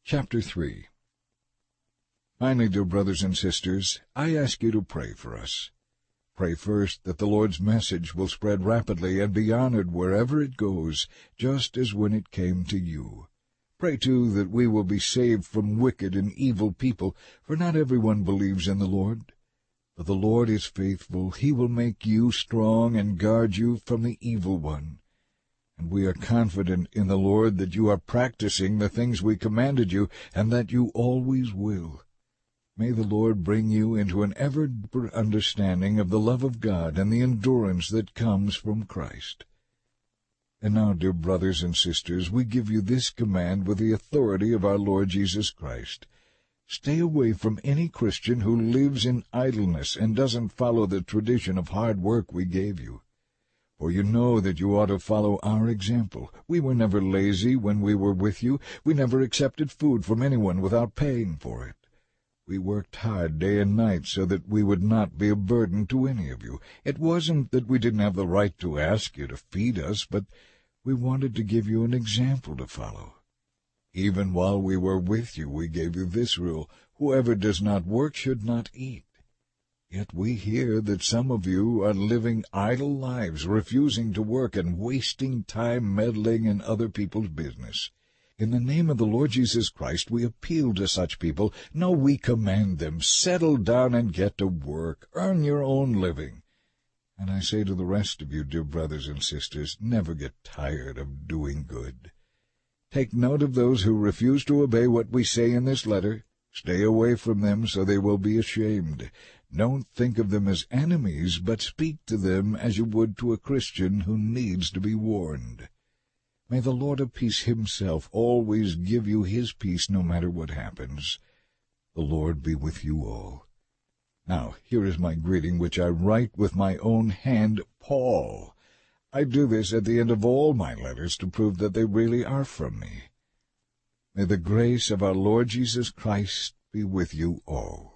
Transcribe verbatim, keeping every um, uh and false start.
Chapter three. Finally, dear brothers and sisters, I ask you to pray for us. Pray first that the Lord's message will spread rapidly and be honored wherever it goes, just as when it came to you. Pray, too, that we will be saved from wicked and evil people, for not everyone believes in the Lord. But the Lord is faithful. He will make you strong and guard you from the evil one. And we are confident in the Lord that you are practicing the things we commanded you, and that you always will. May the Lord bring you into an ever deeper understanding of the love of God and the endurance that comes from Christ. And now, dear brothers and sisters, we give you this command with the authority of our Lord Jesus Christ. Stay away from any Christian who lives in idleness and doesn't follow the tradition of hard work we gave you. For you know that you ought to follow our example. We were never lazy when we were with you. We never accepted food from anyone without paying for it. We worked hard day and night so that we would not be a burden to any of you. It wasn't that we didn't have the right to ask you to feed us, but we wanted to give you an example to follow. Even while we were with you, we gave you this rule: whoever does not work should not eat. Yet we hear that some of you are living idle lives, refusing to work and wasting time meddling in other people's business. In the name of the Lord Jesus Christ, we appeal to such people. No, we command them, settle down and get to work. Earn your own living. And I say to the rest of you, dear brothers and sisters, never get tired of doing good. Take note of those who refuse to obey what we say in this letter. Stay away from them so they will be ashamed. Don't think of them as enemies, but speak to them as you would to a Christian who needs to be warned. May the Lord of peace himself always give you his peace no matter what happens. The Lord be with you all. Now, here is my greeting, which I write with my own hand, Paul. I do this at the end of all my letters to prove that they really are from me. May the grace of our Lord Jesus Christ be with you all.